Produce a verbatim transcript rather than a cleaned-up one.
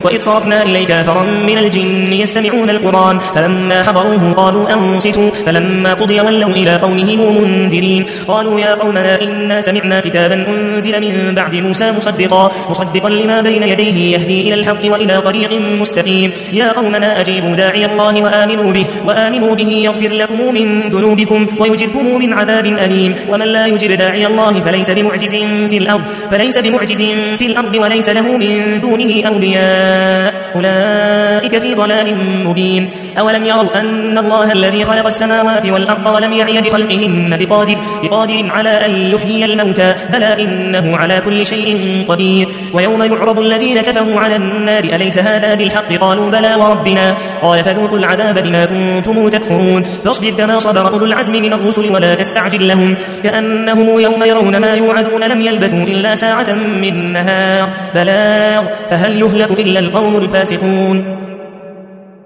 وإذ صرفنا إليك أثرا من الجن يستمعون القرآن فلما حضروه قالوا أنصتوا فلما قضي ولوا إلى قومهم منذرين قالوا يا قومنا إنا سمعنا كتابا أنزل من بعد موسى مصدقا مصدقا لما بين يديه يهدي إلى الحق وإلى طريق مستقيم يا قومنا أجيبوا داعي الله وآمنوا به وآمنوا به يغفر لكم من ذنوبكم ويجركم من عذاب أليم ومن لا يجب داعي الله فليس بمعجز في الأرض فليس بمعجز في الأرض وليس له من دونه أولياء أولئك في ضلال مبين أولم يروا أن الله الذي خلق السماوات والأرض ولم يعي بخلقهن بقادر, بقادر على أن يحيي الموتى بلى إنه على كل شيء قدير ويوم يعرض الذين كفروا على النار أليس هذا بالحق قالوا بلى وربنا قال فذوقوا العذاب بما كنتم تكفرون فاصبر كما صبر أولو العزم من الرسل ولا تستعجل لهم كأنهم يوم يرون ما يوعدون لم يلبثوا إلا ساعة من نهار بلاغ فهل يهلك إلا القوم الفاسقون